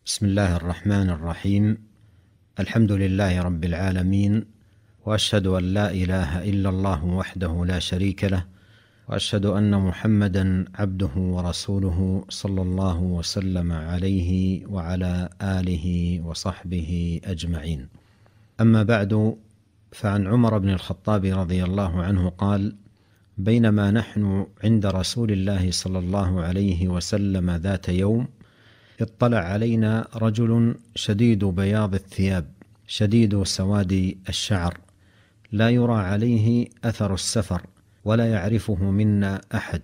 بسم الله الرحمن الرحيم. الحمد لله رب العالمين، وأشهد أن لا إله إلا الله وحده لا شريك له، وأشهد أن محمدا عبده ورسوله صلى الله وسلم عليه وعلى آله وصحبه أجمعين. أما بعد، فعن عمر بن الخطاب رضي الله عنه قال: بينما نحن عند رسول الله صلى الله عليه وسلم ذات يوم، اطلع علينا رجل شديد بياض الثياب شديد سواد الشعر، لا يرى عليه أثر السفر، ولا يعرفه منا أحد،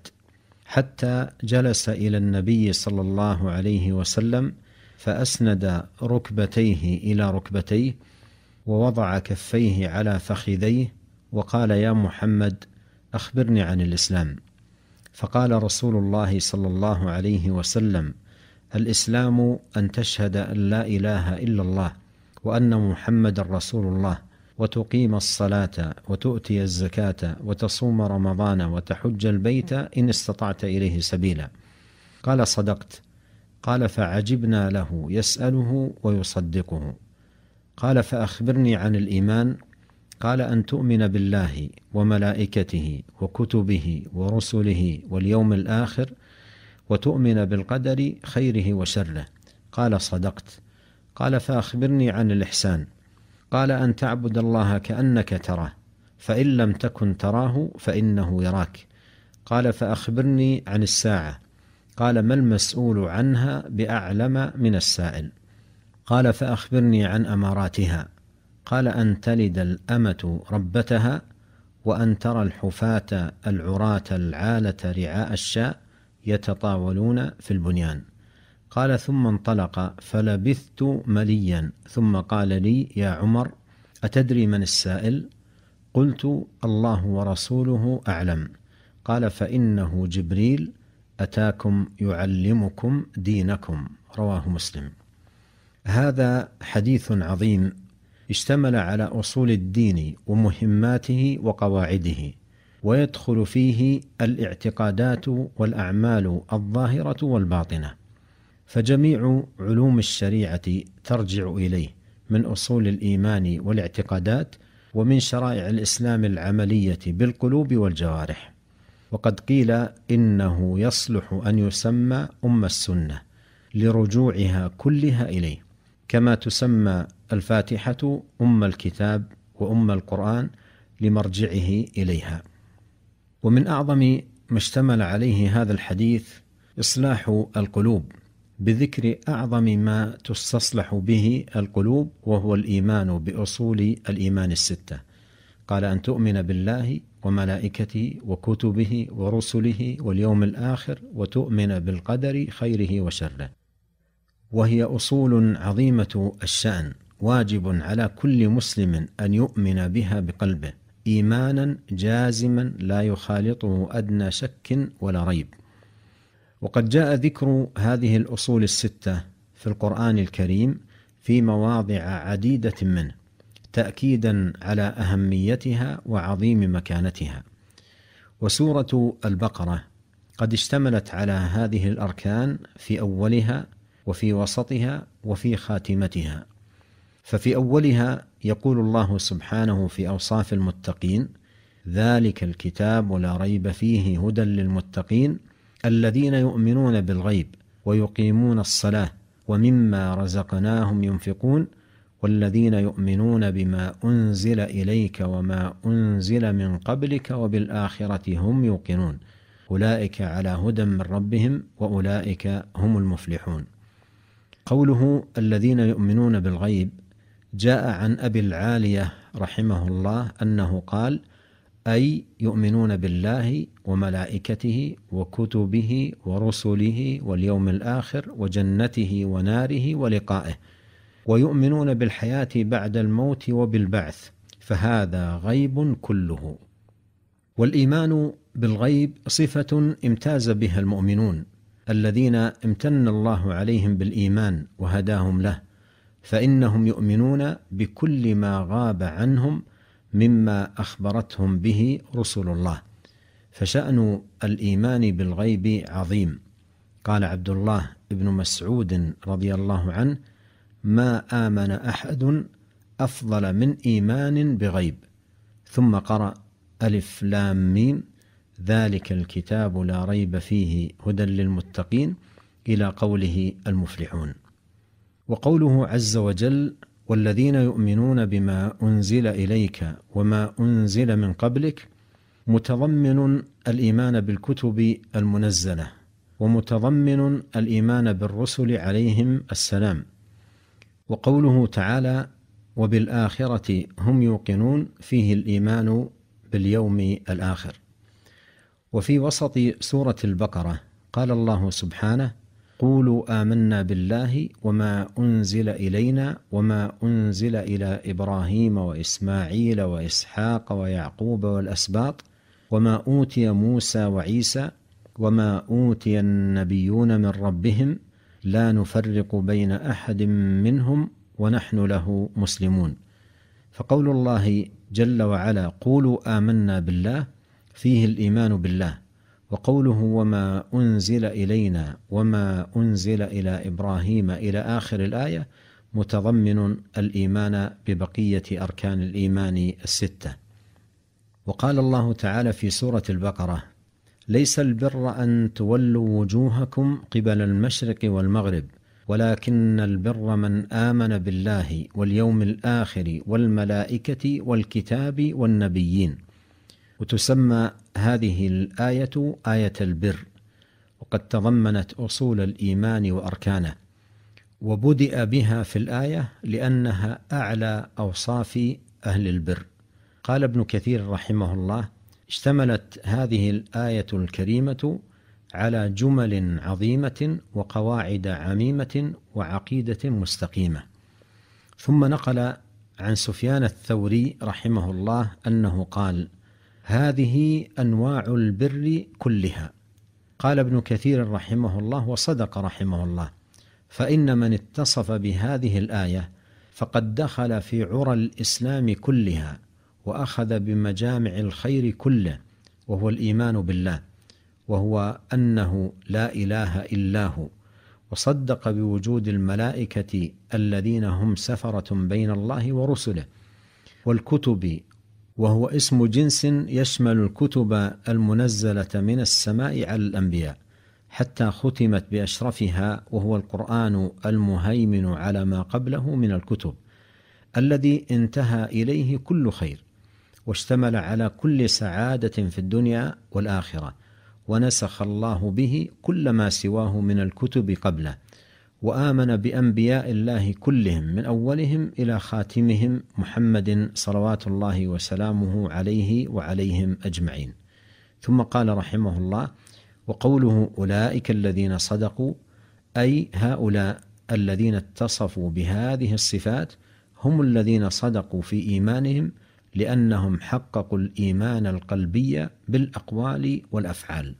حتى جلس إلى النبي صلى الله عليه وسلم فأسند ركبتيه إلى ركبتيه، ووضع كفيه على فخذيه، وقال: يا محمد، أخبرني عن الإسلام. فقال رسول الله صلى الله عليه وسلم: الإسلام أن تشهد أن لا إله إلا الله وأن محمد رسول الله، وتقيم الصلاة، وتؤتي الزكاة، وتصوم رمضان، وتحج البيت إن استطعت إليه سبيلا. قال: صدقت. قال: فعجبنا له يسأله ويصدقه. قال: فأخبرني عن الإيمان. قال: أن تؤمن بالله وملائكته وكتبه ورسله واليوم الآخر، وتؤمن بالقدر خيره وشره. قال: صدقت. قال: فأخبرني عن الإحسان. قال: أن تعبد الله كأنك تراه، فإن لم تكن تراه فإنه يراك. قال: فأخبرني عن الساعة. قال: ما المسؤول عنها بأعلم من السائل. قال: فأخبرني عن أماراتها. قال: أن تلد الأمة ربتها، وأن ترى الحفاة العراة العالة رعاء الشاء يتطاولون في البنيان. قال: ثم انطلق فلبثت مليا، ثم قال لي: يا عمر، أتدري من السائل؟ قلت: الله ورسوله أعلم. قال: فإنه جبريل أتاكم يعلمكم دينكم. رواه مسلم. هذا حديث عظيم اشتمل على أصول الدين ومهماته وقواعده، ويدخل فيه الاعتقادات والأعمال الظاهرة والباطنة، فجميع علوم الشريعة ترجع إليه من أصول الإيمان والاعتقادات، ومن شرائع الإسلام العملية بالقلوب والجوارح. وقد قيل إنه يصلح أن يسمى أم السنة لرجوعها كلها إليه، كما تسمى الفاتحة أم الكتاب وأم القرآن لمرجعه إليها. ومن أعظم ما اشتمل عليه هذا الحديث إصلاح القلوب، بذكر أعظم ما تستصلح به القلوب، وهو الإيمان بأصول الإيمان الستة. قال: أن تؤمن بالله وملائكته وكتبه ورسله واليوم الآخر، وتؤمن بالقدر خيره وشره. وهي أصول عظيمة الشأن، واجب على كل مسلم أن يؤمن بها بقلبه إيمانا جازما لا يخالطه أدنى شك ولا ريب. وقد جاء ذكر هذه الأصول الستة في القرآن الكريم في مواضع عديدة منه، تأكيدا على أهميتها وعظيم مكانتها. وسورة البقرة قد اشتملت على هذه الأركان في أولها وفي وسطها وفي خاتمتها. ففي أولها يقول الله سبحانه في أوصاف المتقين: ذلك الكتاب لا ريب فيه هدى للمتقين الذين يؤمنون بالغيب ويقيمون الصلاة ومما رزقناهم ينفقون والذين يؤمنون بما أنزل إليك وما أنزل من قبلك وبالآخرة هم يوقنون أولئك على هدى من ربهم وأولئك هم المفلحون. قوله الذين يؤمنون بالغيب جاء عن أبي العالية رحمه الله أنه قال: أي يؤمنون بالله وملائكته وكتبه ورسله واليوم الآخر وجنته وناره ولقائه، ويؤمنون بالحياة بعد الموت وبالبعث، فهذا غيب كله. والإيمان بالغيب صفة امتاز بها المؤمنون الذين امتن الله عليهم بالإيمان وهداهم له، فإنهم يؤمنون بكل ما غاب عنهم مما أخبرتهم به رسل الله. فشأن الإيمان بالغيب عظيم. قال عبد الله ابن مسعود رضي الله عنه: ما آمن أحد أفضل من إيمان بغيب. ثم قرأ: ألف لام ميم ذلك الكتاب لا ريب فيه هدى للمتقين، إلى قوله المفلحون. وقوله عز وجل: والذين يؤمنون بما أنزل إليك وما أنزل من قبلك، متضمن الإيمان بالكتب المنزلة، ومتضمن الإيمان بالرسل عليهم السلام. وقوله تعالى: وبالآخرة هم يوقنون، فيه الإيمان باليوم الآخر. وفي وسط سورة البقرة قال الله سبحانه: قولوا آمنا بالله وما أنزل إلينا وما أنزل إلى إبراهيم وإسماعيل وإسحاق ويعقوب والأسباط وما أوتي موسى وعيسى وما أوتي النبيون من ربهم لا نفرق بين أحد منهم ونحن له مسلمون. فقول الله جل وعلا: قولوا آمنا بالله، فيه الإيمان بالله. وقوله: وما أنزل إلينا وما أنزل إلى إبراهيم، إلى آخر الآية، متضمن الإيمان ببقية أركان الإيمان الستة. وقال الله تعالى في سورة البقرة: ليس البر أن تولوا وجوهكم قبل المشرق والمغرب، ولكن البر من آمن بالله واليوم الآخر والملائكة والكتاب والنبيين. وتسمى هذه الآية آية البر، وقد تضمنت أصول الإيمان وأركانه، وبدأ بها في الآية لأنها أعلى أوصاف أهل البر. قال ابن كثير رحمه الله: اشتملت هذه الآية الكريمة على جمل عظيمة وقواعد عميمة وعقيدة مستقيمة. ثم نقل عن سفيان الثوري رحمه الله أنه قال: هذه أنواع البر كلها. قال ابن كثير رحمه الله: وصدق رحمه الله، فإن من اتصف بهذه الآية فقد دخل في عرى الإسلام كلها، وأخذ بمجامع الخير كله، وهو الإيمان بالله، وهو أنه لا إله إلا هو، وصدق بوجود الملائكة الذين هم سفرة بين الله ورسله، والكتب، وهو اسم جنس يشمل الكتب المنزلة من السماء على الأنبياء، حتى ختمت بأشرفها، وهو القرآن المهيمن على ما قبله من الكتب، الذي انتهى إليه كل خير، واشتمل على كل سعادة في الدنيا والآخرة، ونسخ الله به كل ما سواه من الكتب قبله، وآمن بأنبياء الله كلهم من أولهم إلى خاتمهم محمد صلوات الله وسلامه عليه وعليهم أجمعين. ثم قال رحمه الله: وقوله أولئك الذين صدقوا، أي هؤلاء الذين اتصفوا بهذه الصفات هم الذين صدقوا في إيمانهم، لأنهم حققوا الإيمان القلبي بالأقوال والأفعال،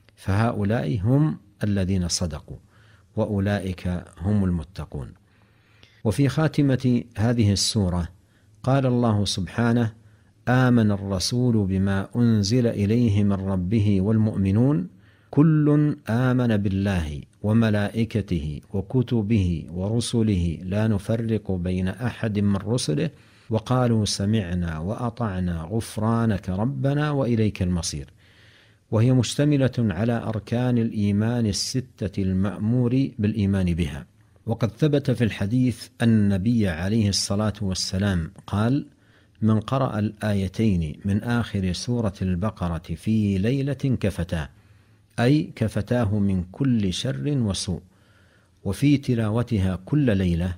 فهؤلاء هم الذين صدقوا، وأولئك هم المتقون. وفي خاتمة هذه السورة قال الله سبحانه: آمن الرسول بما أنزل إليه من ربه والمؤمنون كل آمن بالله وملائكته وكتبه ورسله لا نفرق بين أحد من رسله وقالوا سمعنا وأطعنا غفرانك ربنا وإليك المصير. وهي مشتملة على أركان الإيمان الستة المأمور بالإيمان بها. وقد ثبت في الحديث أن النبي عليه الصلاة والسلام قال: من قرأ الآيتين من آخر سورة البقرة في ليلة كفتاه، أي كفتاه من كل شر وسوء. وفي تلاوتها كل ليلة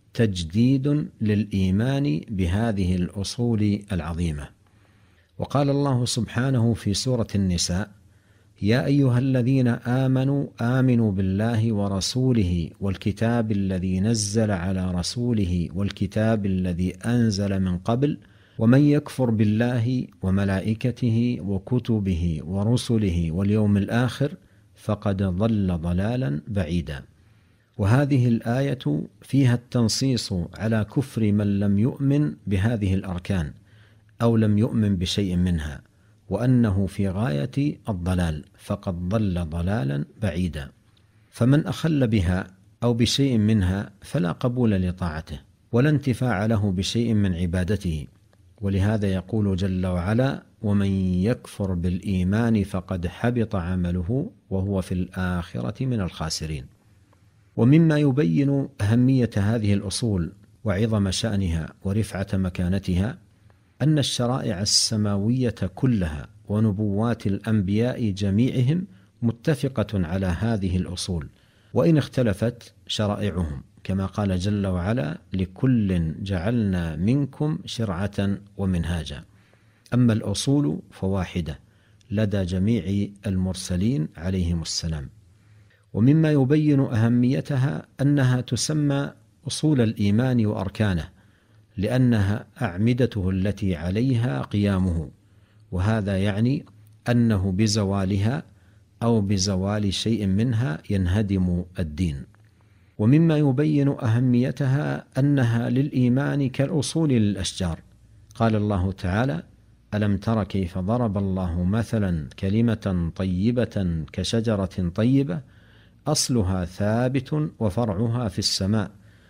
تجديد للإيمان بهذه الأصول العظيمة. وقال الله سبحانه في سورة النساء: يا أيها الذين آمنوا آمنوا بالله ورسوله والكتاب الذي نزل على رسوله والكتاب الذي أنزل من قبل ومن يكفر بالله وملائكته وكتبه ورسله واليوم الآخر فقد ضل ضلالا بعيدا. وهذه الآية فيها التنصيص على كفر من لم يؤمن بهذه الأركان أو لم يؤمن بشيء منها، وأنه في غاية الضلال، فقد ضل ضلالا بعيدا. فمن أخل بها أو بشيء منها فلا قبول لطاعته ولا انتفاع له بشيء من عبادته. ولهذا يقول جل وعلا: ومن يكفر بالإيمان فقد حبط عمله وهو في الآخرة من الخاسرين. ومما يبين أهمية هذه الأصول وعظم شأنها ورفعة مكانتها أن الشرائع السماوية كلها ونبوات الأنبياء جميعهم متفقة على هذه الأصول، وإن اختلفت شرائعهم، كما قال جل وعلا: لكل جعلنا منكم شرعة ومنهاجا. أما الأصول فواحدة لدى جميع المرسلين عليهم السلام. ومما يبين أهميتها أنها تسمى أصول الإيمان وأركانه، لأنها أعمدته التي عليها قيامه، وهذا يعني أنه بزوالها أو بزوال شيء منها ينهدم الدين. ومما يبين أهميتها أنها للإيمان كالأصول للأشجار. قال الله تعالى: ألم تر كيف ضرب الله مثلا كلمة طيبة كشجرة طيبة أصلها ثابت وفرعها في السماء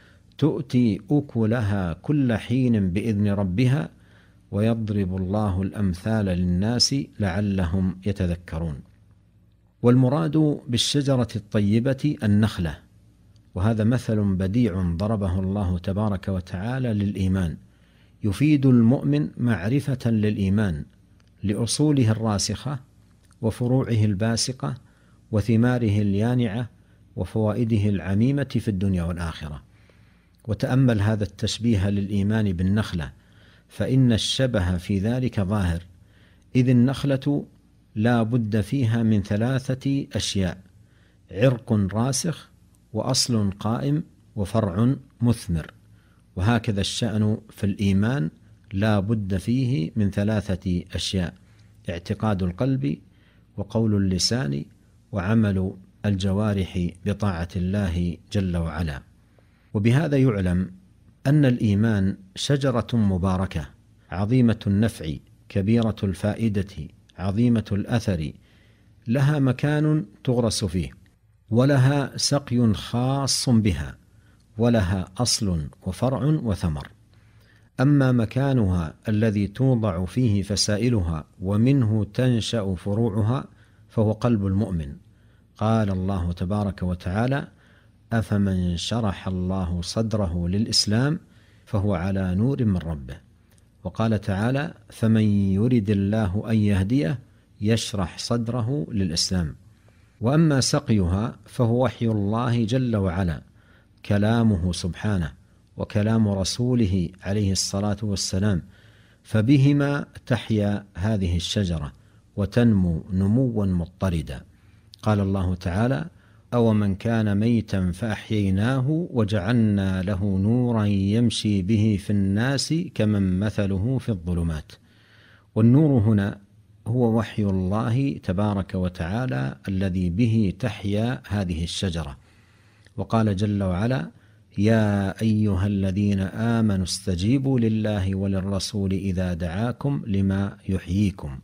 تؤتي أكلها كل حين بإذن ربها ويضرب الله الأمثال للناس لعلهم يتذكرون. والمراد بالشجرة الطيبة النخلة، وهذا مثل بديع ضربه الله تبارك وتعالى للإيمان، يفيد المؤمن معرفة للإيمان لأصوله الراسخة وفروعه الباسقة وثماره اليانعة وفوائده العميمة في الدنيا والآخرة. وتأمل هذا التشبيه للإيمان بالنخلة، فإن الشبه في ذلك ظاهر، إذ النخلة لا بد فيها من 3 أشياء: عرق راسخ، وأصل قائم، وفرع مثمر. وهكذا الشأن في الإيمان، لا بد فيه من 3 أشياء: اعتقاد القلب، وقول اللسان، وعمل الجوارح بطاعة الله جل وعلا. وبهذا يعلم أن الإيمان شجرة مباركة عظيمة النفع كبيرة الفائدة عظيمة الأثر، لها مكان تغرس فيه، ولها سقي خاص بها، ولها أصل وفرع وثمر. أما مكانها الذي توضع فيه فسائلها ومنه تنشأ فروعها فهو قلب المؤمن. قال الله تبارك وتعالى: أفمن شرح الله صدره للإسلام فهو على نور من ربه. وقال تعالى: فمن يرد الله أن يهديه يشرح صدره للإسلام. وأما سقيها فهو وحي الله جل وعلا، كلامه سبحانه وكلام رسوله عليه الصلاة والسلام، فبهما تحيا هذه الشجرة وتنمو نموا مضطردا. قال الله تعالى: أومن كان ميتا فأحييناه وجعلنا له نورا يمشي به في الناس كمن مثله في الظلمات. والنور هنا هو وحي الله تبارك وتعالى الذي به تحيا هذه الشجرة. وقال جل وعلا: يا أيها الذين آمنوا استجيبوا لله وللرسول إذا دعاكم لما يحييكم.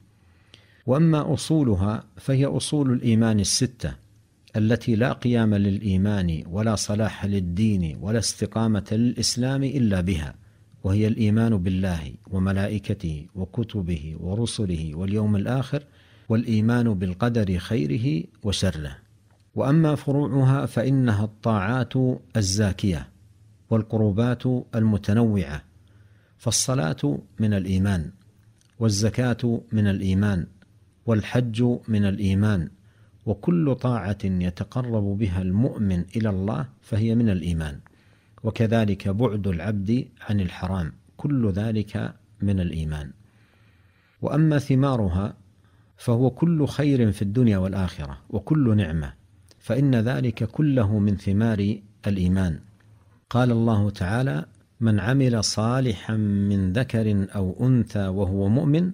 وأما أصولها فهي أصول الإيمان 6 التي لا قيام للإيمان ولا صلاح للدين ولا استقامة للإسلام إلا بها، وهي الإيمان بالله وملائكته وكتبه ورسله واليوم الآخر، والإيمان بالقدر خيره وشره. وأما فروعها فإنها الطاعات الزاكية والقربات المتنوعة، فالصلاة من الإيمان، والزكاة من الإيمان، والحج من الإيمان، وكل طاعة يتقرب بها المؤمن إلى الله فهي من الإيمان. وكذلك بعد العبد عن الحرام، كل ذلك من الإيمان. وأما ثمارها فهو كل خير في الدنيا والآخرة وكل نعمة، فإن ذلك كله من ثمار الإيمان. قال الله تعالى: من عمل صالحا من ذكر أو أنثى وهو مؤمن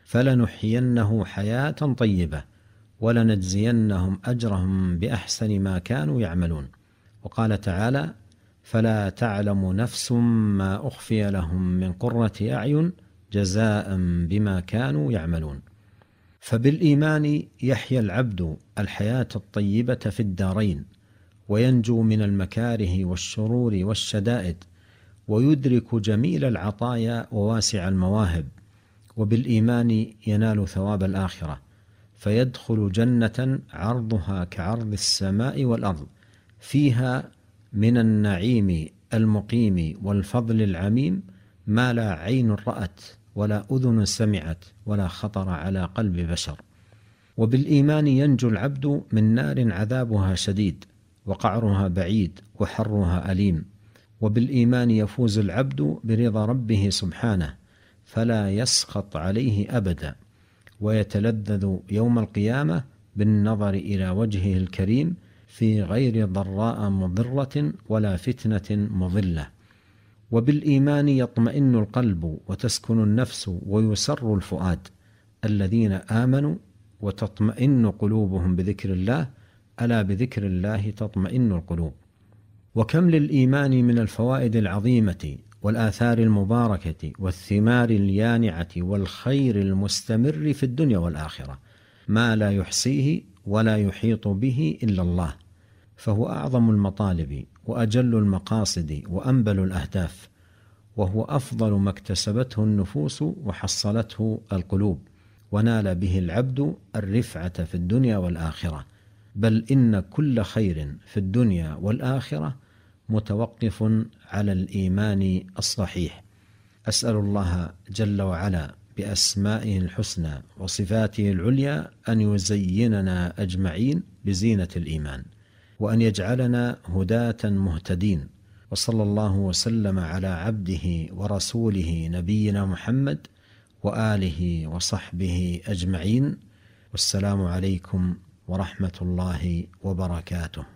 فلنحيينه حياة طيبة ولنجزينهم أجرهم بأحسن ما كانوا يعملون. وقال تعالى: فلا تعلم نفس ما أخفي لهم من قرة أعين جزاء بما كانوا يعملون. فبالإيمان يحيا العبد الحياة الطيبة في الدارين، وينجو من المكاره والشرور والشدائد، ويدرك جميل العطايا وواسع المواهب. وبالإيمان ينال ثواب الآخرة، فيدخل جنة عرضها كعرض السماء والأرض، فيها من النعيم المقيم والفضل العميم ما لا عين رأت ولا أذن سمعت ولا خطر على قلب بشر. وبالإيمان ينجو العبد من نار عذابها شديد وقعرها بعيد وحرها أليم. وبالإيمان يفوز العبد برضا ربه سبحانه، فلا يسخط عليه أبدا، ويتلذذ يوم القيامة بالنظر إلى وجهه الكريم في غير ضراء مضرة ولا فتنة مضلة. وبالإيمان يطمئن القلب وتسكن النفس ويسر الفؤاد. الذين آمنوا وتطمئن قلوبهم بذكر الله، ألا بذكر الله تطمئن القلوب. وكم للإيمان من الفوائد العظيمة والآثار المباركة والثمار اليانعة والخير المستمر في الدنيا والآخرة ما لا يحصيه ولا يحيط به إلا الله، فهو أعظم المطالب وأجل المقاصد وأنبل الأهداف، وهو أفضل ما اكتسبته النفوس وحصلته القلوب، ونال به العبد الرفعة في الدنيا والآخرة. بل إن كل خير في الدنيا والآخرة متوقف على الإيمان الصحيح. أسأل الله جل وعلا بأسمائه الحسنى وصفاته العليا أن يزيننا أجمعين بزينة الإيمان، وأن يجعلنا هداة مهتدين. وصلى الله وسلم على عبده ورسوله نبينا محمد وآله وصحبه أجمعين. والسلام عليكم ورحمة الله وبركاته.